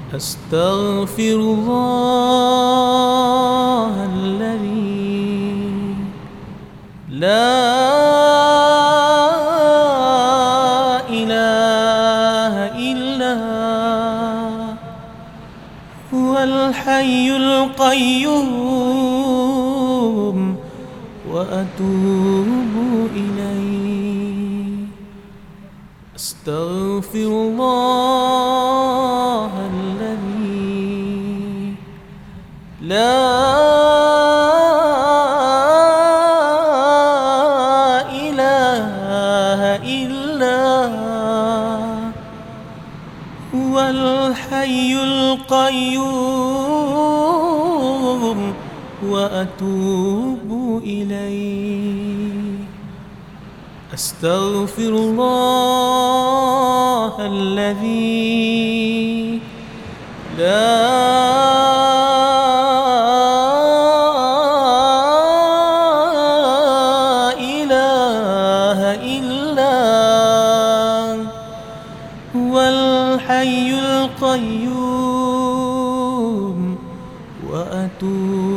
أستغفر الله الذي لا إله إلا هو الحي القيوم وأتوب إليه. أستغفر الله الذي لا إله إلا هو الحي القيوم وأتوب إليه. أستغفر الله الذي لا إله إلا هو الحي القيوم وأتوب